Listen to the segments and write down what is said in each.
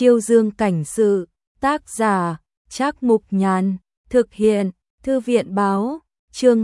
Chiêu Dương cảnh sự, tác giả, Trác Mục Nhàn, thực hiện, Thư viện báo, chương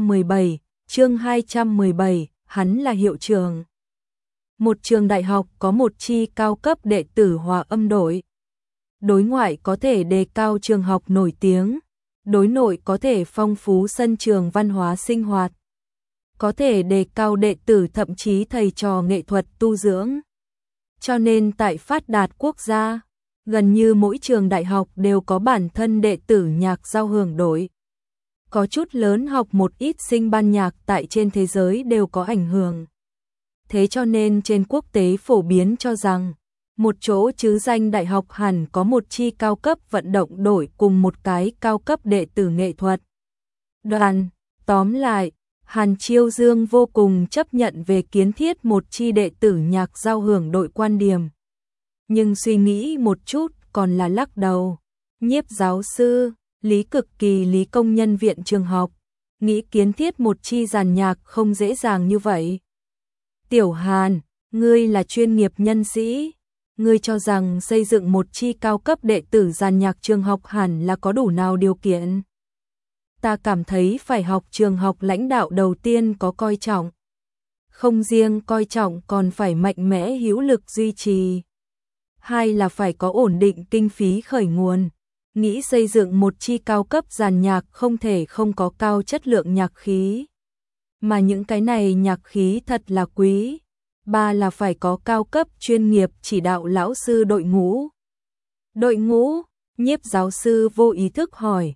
217, hắn là hiệu trưởng. Một trường đại học có một chi cao cấp đệ tử hòa âm đội. Đối ngoại có thể đề cao trường học nổi tiếng, đối nội có thể phong phú sân trường văn hóa sinh hoạt, có thể đề cao đệ tử thậm chí thầy trò nghệ thuật tu dưỡng. Cho nên tại phát đạt quốc gia, gần như mỗi trường đại học đều có bản thân đệ tử nhạc giao hưởng đội. Có chút lớn học một ít sinh ban nhạc tại trên thế giới đều có ảnh hưởng. Thế cho nên trên quốc tế phổ biến cho rằng, một chỗ chứ danh đại học hẳn có một chi cao cấp vận động đội cùng một cái cao cấp đệ tử nghệ thuật. Đoàn, tóm lại, Hàn Chiêu Dương vô cùng chấp nhận về kiến thiết một chi đệ tử nhạc giao hưởng đội quan điểm. Nhưng suy nghĩ một chút còn là lắc đầu. Nhiếp giáo sư, Lý Cực Kỳ Lý công nhân viện trường học, nghĩ kiến thiết một chi giàn nhạc không dễ dàng như vậy. Tiểu Hàn, ngươi là chuyên nghiệp nhân sĩ, ngươi cho rằng xây dựng một chi cao cấp đệ tử giàn nhạc trường học hẳn là có đủ nào điều kiện? Ta cảm thấy phải học trường học lãnh đạo đầu tiên có coi trọng. Không riêng coi trọng còn phải mạnh mẽ hữu lực duy trì. Hai là phải có ổn định kinh phí khởi nguồn. Nghĩ xây dựng một chi cao cấp giàn nhạc không thể không có cao chất lượng nhạc khí. Mà những cái này nhạc khí thật là quý. Ba là phải có cao cấp chuyên nghiệp chỉ đạo lão sư đội ngũ. Đội ngũ, Nhiếp giáo sư vô ý thức hỏi.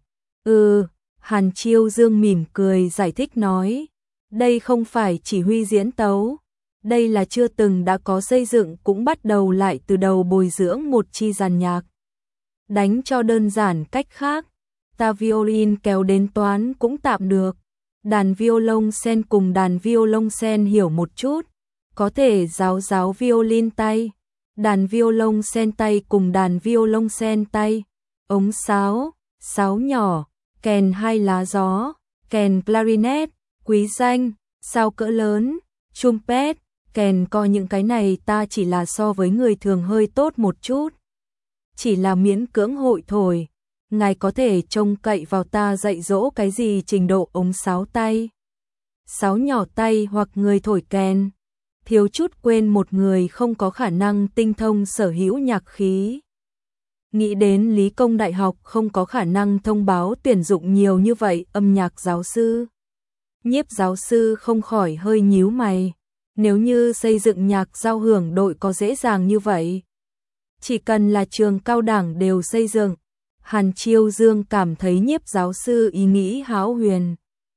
Hàn Chiêu Dương mỉm cười giải thích nói. Đây không phải chỉ huy diễn tấu. Đây là chưa từng đã có xây dựng cũng bắt đầu lại từ đầu bồi dưỡng một chi giàn nhạc. Đánh cho đơn giản cách khác, ta violin kéo đến toán cũng tạm được. Đàn violoncel cùng đàn violoncel hiểu một chút, có thể giáo violin tay. Đàn violoncel tay cùng đàn violoncel tay. Ống sáo, sáo nhỏ, kèn hai lá gió, kèn clarinet, quý danh, sao cỡ lớn, trumpet, kèn co những cái này ta chỉ là so với người thường hơi tốt một chút. Chỉ là miễn cưỡng hội thổi, ngài có thể trông cậy vào ta dạy dỗ cái gì trình độ ống sáo tay, sáo nhỏ tay hoặc người thổi kèn. Thiếu chút quên một người không có khả năng tinh thông sở hữu nhạc khí. Nghĩ đến Lý Công Đại học không có khả năng thông báo tuyển dụng nhiều như vậy âm nhạc giáo sư. Nhiếp giáo sư không khỏi hơi nhíu mày. Nếu như xây dựng nhạc giao hưởng đội có dễ dàng như vậy, chỉ cần là trường cao đẳng đều xây dựng. Hàn Chiêu Dương cảm thấy nhiếp giáo sư ý nghĩ hão huyền.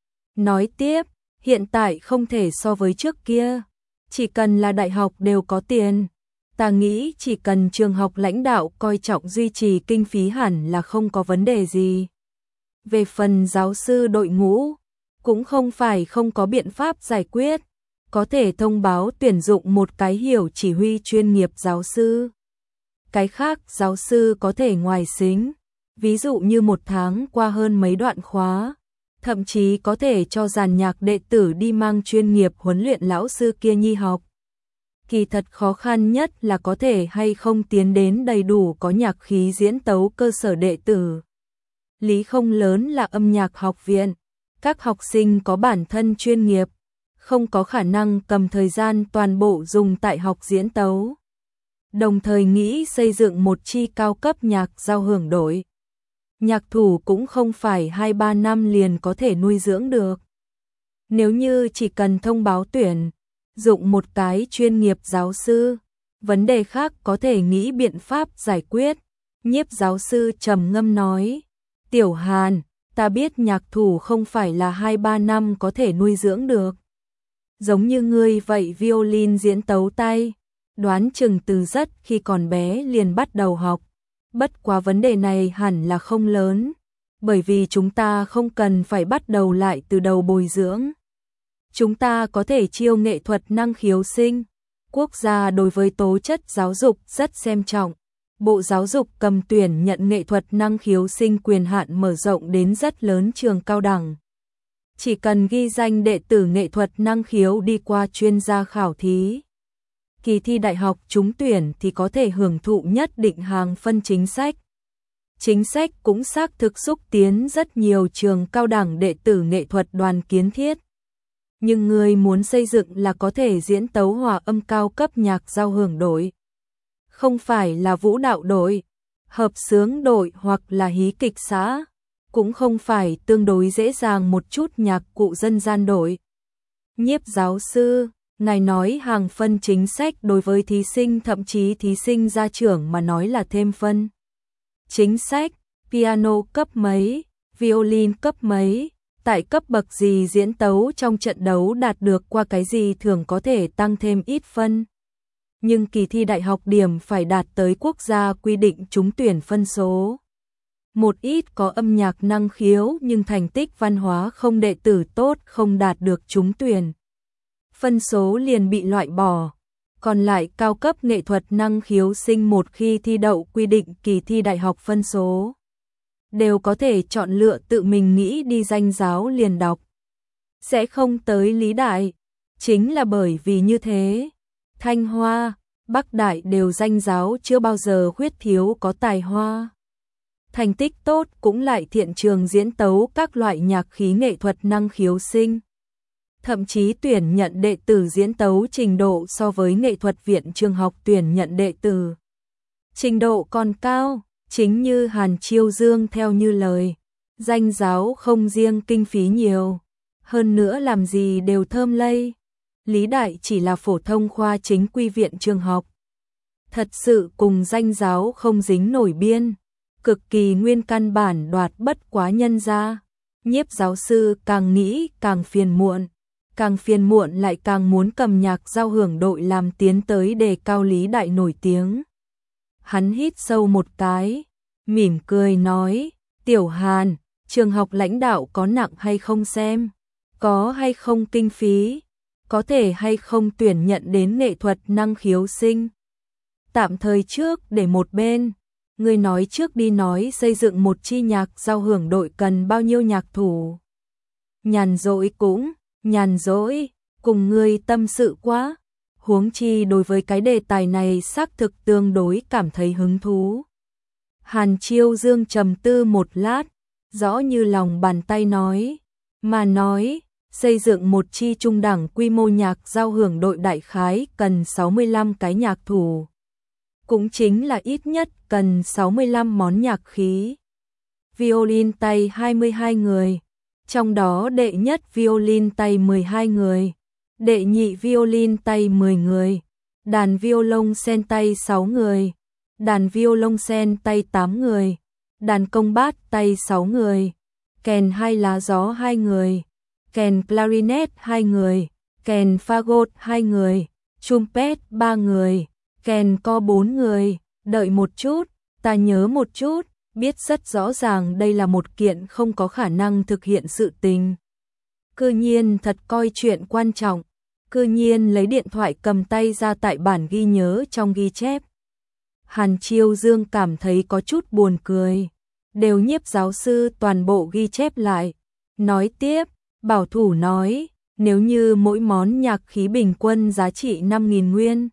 Nói tiếp, hiện tại không thể so với trước kia. Chỉ cần là đại học đều có tiền. Ta nghĩ chỉ cần trường học lãnh đạo coi trọng duy trì kinh phí hẳn là không có vấn đề gì. Về phần giáo sư đội ngũ, cũng không phải không có biện pháp giải quyết. Có thể thông báo tuyển dụng một cái hiểu chỉ huy chuyên nghiệp giáo sư. Cái khác giáo sư có thể ngoài xính, ví dụ như một tháng qua hơn mấy đoạn khóa, thậm chí có thể cho dàn nhạc đệ tử đi mang chuyên nghiệp huấn luyện lão sư kia nhi học. Kỳ thật khó khăn nhất là có thể hay không tiến đến đầy đủ có nhạc khí diễn tấu cơ sở đệ tử. Lý không lớn là âm nhạc học viện, các học sinh có bản thân chuyên nghiệp, không có khả năng cầm thời gian toàn bộ dùng tại học diễn tấu. Đồng thời nghĩ xây dựng một chi cao cấp nhạc giao hưởng đội. Nhạc thủ cũng không phải 2-3 năm liền có thể nuôi dưỡng được. Nếu như chỉ cần thông báo tuyển, dụng một cái chuyên nghiệp giáo sư, vấn đề khác có thể nghĩ biện pháp giải quyết. Nhiếp giáo sư trầm ngâm nói, Tiểu Hàn, ta biết nhạc thủ không phải là 2-3 năm có thể nuôi dưỡng được. Giống như ngươi vậy violin diễn tấu tay, đoán chừng từ rất khi còn bé liền bắt đầu học. Bất quá vấn đề này hẳn là không lớn, bởi vì chúng ta không cần phải bắt đầu lại từ đầu bồi dưỡng. Chúng ta có thể chiêu nghệ thuật năng khiếu sinh. Quốc gia đối với tố chất giáo dục rất xem trọng. Bộ Giáo dục cầm tuyển nhận nghệ thuật năng khiếu sinh quyền hạn mở rộng đến rất lớn trường cao đẳng. Chỉ cần ghi danh đệ tử nghệ thuật năng khiếu đi qua chuyên gia khảo thí, kỳ thi đại học trúng tuyển thì có thể hưởng thụ nhất định hàng phân chính sách. Chính sách cũng xác thực xúc tiến rất nhiều trường cao đẳng đệ tử nghệ thuật đoàn kiến thiết. Nhưng người muốn xây dựng là có thể diễn tấu hòa âm cao cấp nhạc giao hưởng đội. Không phải là vũ đạo đội, hợp xướng đội hoặc là hí kịch xã. Cũng không phải tương đối dễ dàng một chút nhạc cụ dân gian đội. Nhiếp giáo sư, ngài nói hàng phân chính sách đối với thí sinh thậm chí thí sinh gia trưởng mà nói là thêm phân. Chính sách, piano cấp mấy, violin cấp mấy, tại cấp bậc gì diễn tấu trong trận đấu đạt được qua cái gì thường có thể tăng thêm ít phân. Nhưng kỳ thi đại học điểm phải đạt tới quốc gia quy định trúng tuyển phân số. Một ít có âm nhạc năng khiếu nhưng thành tích văn hóa không đệ tử tốt không đạt được trúng tuyển. Phân số liền bị loại bỏ. Còn lại cao cấp nghệ thuật năng khiếu sinh một khi thi đậu quy định kỳ thi đại học phân số. Đều có thể chọn lựa tự mình nghĩ đi danh giáo liền đọc. Sẽ không tới Lý Đại. Chính là bởi vì như thế. Thanh Hoa, Bắc Đại đều danh giáo chưa bao giờ khuyết thiếu có tài hoa. Thành tích tốt cũng lại thiện trường diễn tấu các loại nhạc khí nghệ thuật năng khiếu sinh. Thậm chí tuyển nhận đệ tử diễn tấu trình độ so với nghệ thuật viện trường học tuyển nhận đệ tử. Trình độ còn cao, chính như Hàn Chiêu Dương theo như lời. Danh giáo không riêng kinh phí nhiều, hơn nữa làm gì đều thơm lây. Lý Đại chỉ là phổ thông khoa chính quy viện trường học. Thật sự cùng danh giáo không dính nổi biên. Cực kỳ nguyên căn bản đoạt bất quá nhân ra. Nhiếp giáo sư càng nghĩ càng phiền muộn. Càng phiền muộn lại càng muốn cầm nhạc giao hưởng đội làm tiến tới đề cao Lý Đại nổi tiếng. Hắn hít sâu một cái, mỉm cười nói, Tiểu Hàn, trường học lãnh đạo có nặng hay không xem, có hay không kinh phí, có thể hay không tuyển nhận đến nghệ thuật năng khiếu sinh. Tạm thời trước để một bên, ngươi nói trước đi nói xây dựng một chi nhạc giao hưởng đội cần bao nhiêu nhạc thủ. Nhàn rỗi cũng, nhàn rỗi, cùng ngươi tâm sự quá. Huống chi đối với cái đề tài này xác thực tương đối cảm thấy hứng thú. Hàn Chiêu Dương trầm tư một lát, rõ như lòng bàn tay nói, mà nói, xây dựng một chi trung đẳng quy mô nhạc giao hưởng đội đại khái cần 65 cái nhạc thủ. Cũng chính là ít nhất cần 65 món nhạc khí. Violin tay 22 người, trong đó đệ nhất violin tay 12 người. Đệ nhị violin tay 10 người, đàn violon sen tay 6 người, đàn violon sen tay 8 người, đàn công bát tay 6 người, kèn hai lá gió 2 người, kèn clarinet 2 người, kèn fagot 2 người, trumpet 3 người, kèn co 4 người. Đợi một chút, ta nhớ một chút, biết rất rõ ràng đây là một kiện không có khả năng thực hiện sự tình. Cư nhiên thật coi chuyện quan trọng, cư nhiên lấy điện thoại cầm tay ra tại bản ghi nhớ trong ghi chép. Hàn Chiêu Dương cảm thấy có chút buồn cười, đều nhiếp giáo sư toàn bộ ghi chép lại. Nói tiếp, bảo thủ nói, nếu như mỗi món nhạc khí bình quân giá trị 5.000 nguyên,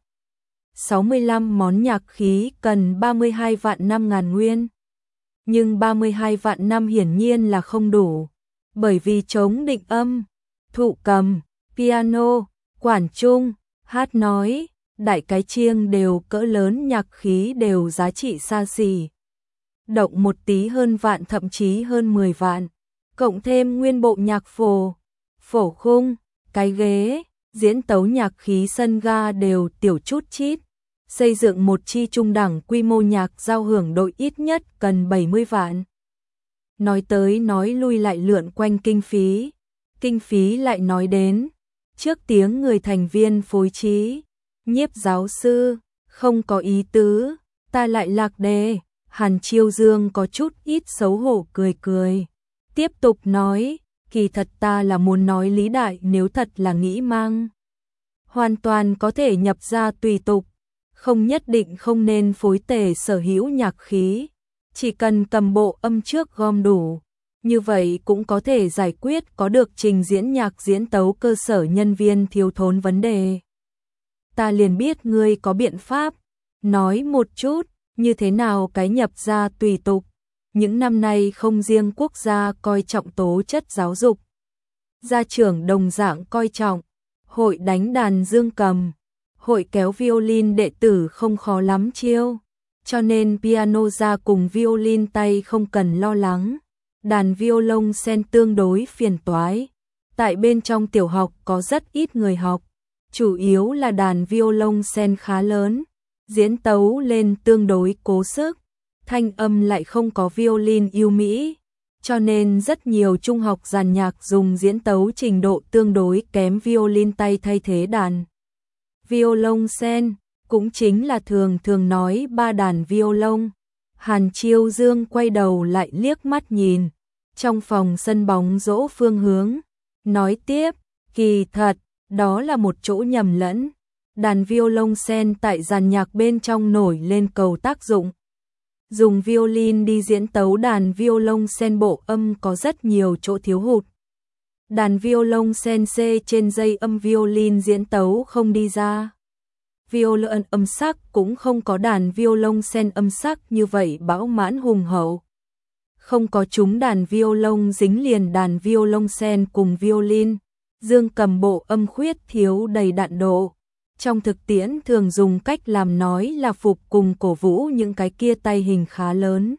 65 món nhạc khí cần 32 vạn 5.000 nguyên. Nhưng 32 vạn năm hiển nhiên là không đủ, bởi vì chống định âm, thụ cầm, piano, quản trung, hát nói, đại cái chiêng đều cỡ lớn nhạc khí đều giá trị xa xỉ. Động một tí hơn vạn thậm chí hơn 10 vạn, cộng thêm nguyên bộ nhạc phổ khung, cái ghế, diễn tấu nhạc khí sân ga đều tiểu chút chít. Xây dựng một chi trung đẳng quy mô nhạc giao hưởng đội ít nhất cần 70 vạn. Nói tới nói lui lại lượn quanh kinh phí lại nói đến. Trước tiếng người thành viên phối trí, nhiếp giáo sư, không có ý tứ, ta lại lạc đề. Hàn Chiêu Dương có chút ít xấu hổ cười cười. Tiếp tục nói, kỳ thật ta là muốn nói Lý Đại nếu thật là nghĩ mang. Hoàn toàn có thể nhập ra tùy tục, không nhất định không nên phối tề sở hữu nhạc khí. Chỉ cần cầm bộ âm trước gom đủ, như vậy cũng có thể giải quyết có được trình diễn nhạc diễn tấu cơ sở nhân viên thiếu thốn vấn đề. ta liền biết ngươi có biện pháp. Nói một chút, như thế nào cái nhập gia tùy tục. Những năm nay không riêng quốc gia coi trọng tố chất giáo dục. Gia trưởng đồng dạng coi trọng. Hội đánh đàn dương cầm, hội kéo violin đệ tử không khó lắm chiêu. Cho nên piano ra cùng violin tay không cần lo lắng. Đàn violon sen tương đối phiền toái. Tại bên trong tiểu học có rất ít người học. Chủ yếu là đàn violon sen khá lớn. Diễn tấu lên tương đối cố sức. Thanh âm lại không có violin yêu mỹ. Cho nên rất nhiều trung học dàn nhạc dùng diễn tấu trình độ tương đối kém violin tay thay thế đàn violon sen, cũng chính là thường nói ba đàn violon. Hàn Chiêu Dương quay đầu lại liếc mắt nhìn, trong phòng sân bóng rổ phương hướng, nói tiếp, kỳ thật, đó là một chỗ nhầm lẫn. Đàn violon sen tại dàn nhạc bên trong nổi lên cầu tác dụng. Dùng violin đi diễn tấu đàn violon sen bộ âm có rất nhiều chỗ thiếu hụt. Đàn violon sen C trên dây âm violin diễn tấu không đi ra. Violon âm sắc cũng không có đàn violon sen âm sắc như vậy bão mãn hùng hậu. Không có chúng đàn violon dính liền đàn violon sen cùng violin, dương cầm bộ âm khuyết thiếu đầy đặn độ. Trong thực tiễn thường dùng cách làm nói là phục cùng cổ vũ những cái kia tay hình khá lớn.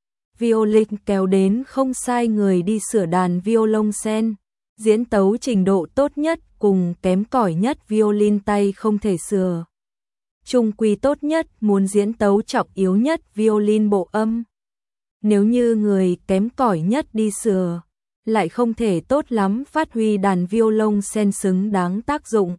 Violin kéo đến không sai người đi sửa đàn violon sen, diễn tấu trình độ tốt nhất cùng kém cỏi nhất violin tay không thể sửa. Trung quy tốt nhất muốn diễn tấu trọng yếu nhất violin bộ âm. Nếu như người kém cỏi nhất đi sửa, lại không thể tốt lắm phát huy đàn violon sen xứng đáng tác dụng.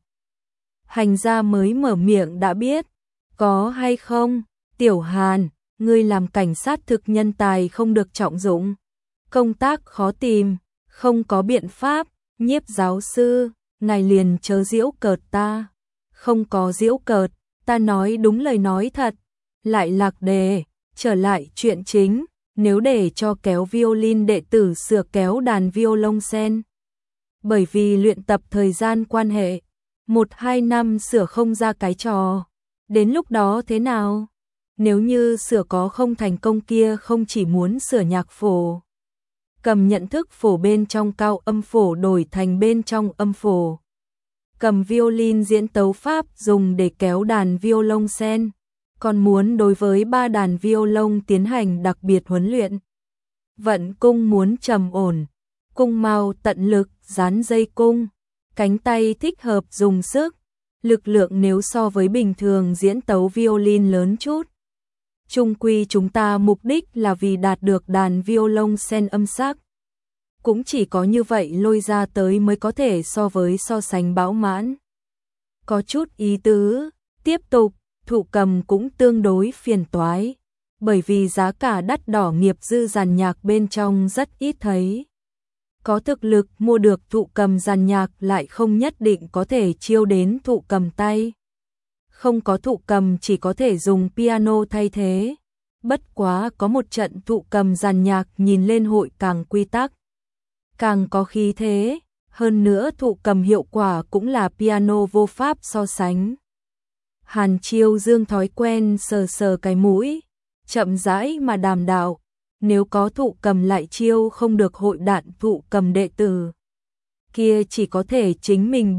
Hành gia mới mở miệng đã biết, có hay không, Tiểu Hàn, ngươi làm cảnh sát thực nhân tài không được trọng dụng, công tác khó tìm, không có biện pháp, Nhiếp giáo sư, ngài liền chớ giễu cợt ta, không có giễu cợt, ta nói đúng lời nói thật, lại lạc đề, trở lại chuyện chính, nếu để cho kéo violin đệ tử sửa kéo đàn violon sen. Bởi vì luyện tập thời gian quan hệ, 1-2 năm sửa không ra cái trò, đến lúc đó thế nào? Nếu như sửa có không thành công kia không chỉ muốn sửa nhạc phổ, cầm nhận thức phổ bên trong cao âm phổ đổi thành bên trong âm phổ. Cầm violin diễn tấu pháp dùng để kéo đàn violon sen, còn muốn đối với 3 đàn violon tiến hành đặc biệt huấn luyện. Vận cung muốn trầm ổn, cung mao tận lực dán dây cung, cánh tay thích hợp dùng sức, lực lượng nếu so với bình thường diễn tấu violin lớn chút. Chung quy chúng ta mục đích là vì đạt được đàn violon sen âm sắc. Cũng chỉ có như vậy lôi ra tới mới có thể so sánh bão mãn. Có chút ý tứ, tiếp tục, thụ cầm cũng tương đối phiền toái, bởi vì giá cả đắt đỏ nghiệp dư dàn nhạc bên trong rất ít thấy. Có thực lực mua được thụ cầm dàn nhạc lại không nhất định có thể chiêu đến thụ cầm tay. Không có thụ cầm chỉ có thể dùng piano thay thế. Bất quá có một trận thụ cầm dàn nhạc nhìn lên hội càng quy tắc, càng có khí thế, hơn nữa thụ cầm hiệu quả cũng là piano vô pháp so sánh. Hàn Chiêu Dương thói quen sờ sờ cái mũi, chậm rãi mà đàm đạo, nếu có thụ cầm lại chiêu không được hội đạn thụ cầm đệ tử, kia chỉ có thể chính mình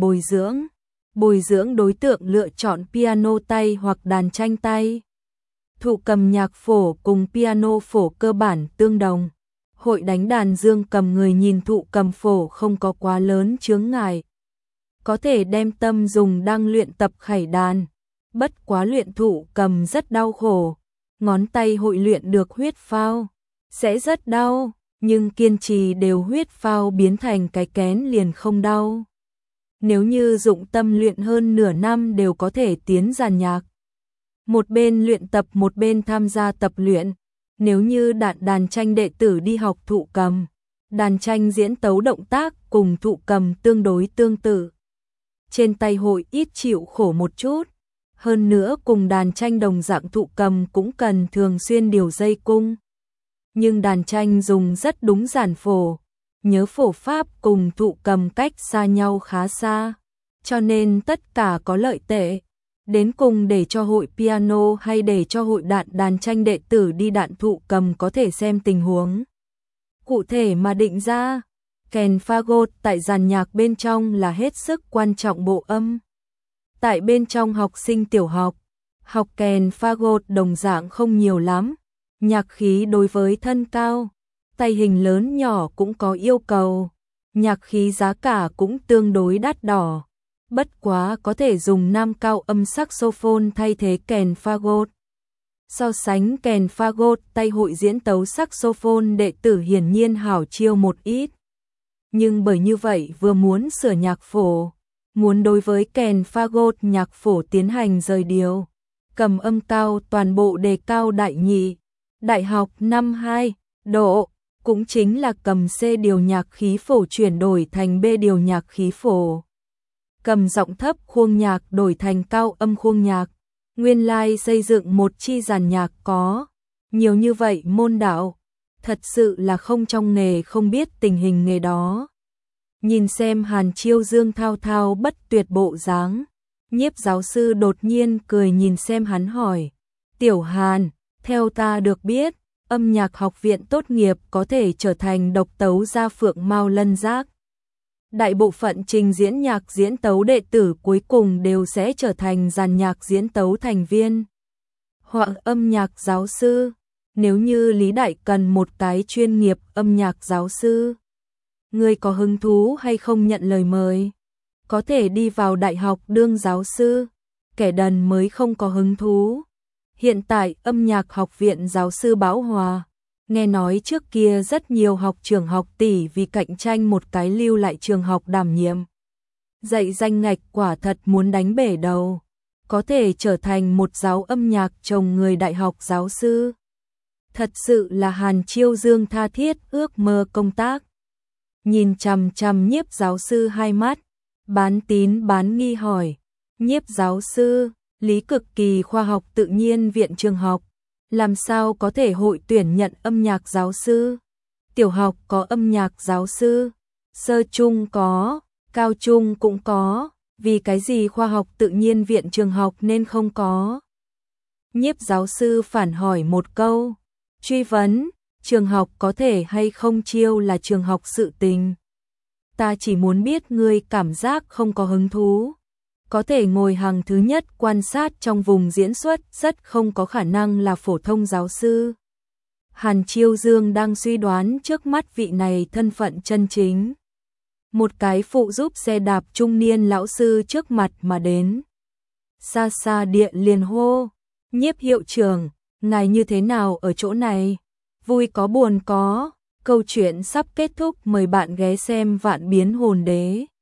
bồi dưỡng đối tượng lựa chọn piano tay hoặc đàn tranh tay. Thụ cầm nhạc phổ cùng piano phổ cơ bản tương đồng. Hội đánh đàn dương cầm người nhìn thụ cầm phổ không có quá lớn chướng ngại, có thể đem tâm dùng đang luyện tập khải đàn. Bất quá luyện thụ cầm rất đau khổ, ngón tay hội luyện được huyết phao, sẽ rất đau, nhưng kiên trì đều huyết phao biến thành cái kén liền không đau. Nếu như dụng tâm luyện hơn nửa năm đều có thể tiến dàn nhạc. Một bên luyện tập một bên tham gia tập luyện. Nếu như đàn tranh đệ tử đi học thụ cầm, đàn tranh diễn tấu động tác cùng thụ cầm tương đối tương tự. Trên tay hội ít chịu khổ một chút, hơn nữa cùng đàn tranh đồng dạng thụ cầm cũng cần thường xuyên điều dây cung. Nhưng đàn tranh dùng rất đúng giản phổ, nhớ phổ pháp cùng thụ cầm cách xa nhau khá xa, cho nên tất cả có lợi tệ. Đến cùng để cho hội piano hay để cho hội đàn tranh đệ tử đi đạn thụ cầm có thể xem tình huống cụ thể mà định ra. Kèn fagot tại dàn nhạc bên trong là hết sức quan trọng bộ âm. Tại bên trong học sinh tiểu học, học kèn fagot đồng dạng không nhiều lắm. Nhạc khí đối với thân cao, tay hình lớn nhỏ cũng có yêu cầu. Nhạc khí giá cả cũng tương đối đắt đỏ. Bất quá có thể dùng nam cao âm saxophone thay thế kèn fagot. So sánh kèn fagot, tay hội diễn tấu saxophone đệ tử hiển nhiên hảo chiêu một ít. Nhưng bởi như vậy vừa muốn sửa nhạc phổ, muốn đối với kèn fagot nhạc phổ tiến hành rời điều, cầm âm cao toàn bộ đề cao đại nhị, đại học năm 2 độ, cũng chính là cầm C điều nhạc khí phổ chuyển đổi thành B điều nhạc khí phổ. Cầm giọng thấp khuôn nhạc đổi thành cao âm khuôn nhạc. Nguyên lai xây dựng một chi dàn nhạc có nhiều như vậy môn đạo, thật sự là không trong nghề không biết tình hình nghề đó. Nhìn xem Hàn Chiêu Dương thao thao bất tuyệt bộ dáng, Nhiếp giáo sư đột nhiên cười nhìn xem hắn hỏi: "Tiểu Hàn, theo ta được biết, âm nhạc học viện tốt nghiệp có thể trở thành độc tấu gia phượng mao lân giác. Đại bộ phận trình diễn nhạc diễn tấu đệ tử cuối cùng đều sẽ trở thành dàn nhạc diễn tấu thành viên hoặc âm nhạc giáo sư. Nếu như Lý Đại cần một cái chuyên nghiệp âm nhạc giáo sư, ngươi có hứng thú hay không nhận lời mời? Có thể đi vào đại học đương giáo sư, kẻ đần mới không có hứng thú." Hiện tại âm nhạc học viện giáo sư bão hòa, nghe nói trước kia rất nhiều học trường học tỷ vì cạnh tranh một cái lưu lại trường học đảm nhiệm dạy danh ngạch quả thật muốn đánh bể đầu, có thể trở thành một giáo âm nhạc chồng người đại học giáo sư. Thật sự là Hàn Chiêu Dương tha thiết ước mơ công tác. Nhìn chằm chằm Nhiếp giáo sư hai mắt, bán tín bán nghi hỏi: "Nhiếp giáo sư, Lý Cực Kỳ khoa học tự nhiên viện trường học, làm sao có thể hội tuyển nhận âm nhạc giáo sư? Tiểu học có âm nhạc giáo sư, sơ trung có, cao trung cũng có, vì cái gì khoa học tự nhiên viện trường học nên không có?" Nhiếp giáo sư phản hỏi một câu, truy vấn: "Trường học có thể hay không chiêu là trường học sự tình. Ta chỉ muốn biết ngươi cảm giác không có hứng thú. Có thể ngồi hàng thứ nhất quan sát trong vùng diễn xuất, rất không có khả năng là phổ thông giáo sư." Hàn Chiêu Dương đang suy đoán trước mắt vị này thân phận chân chính. Một cái phụ giúp xe đạp trung niên lão sư trước mặt mà đến. Xa xa địa liền hô: "Nhiếp hiệu trưởng, ngài như thế nào ở chỗ này? Vui có buồn có, câu chuyện sắp kết thúc, mời bạn ghé xem Vạn Biến Hồn Đế."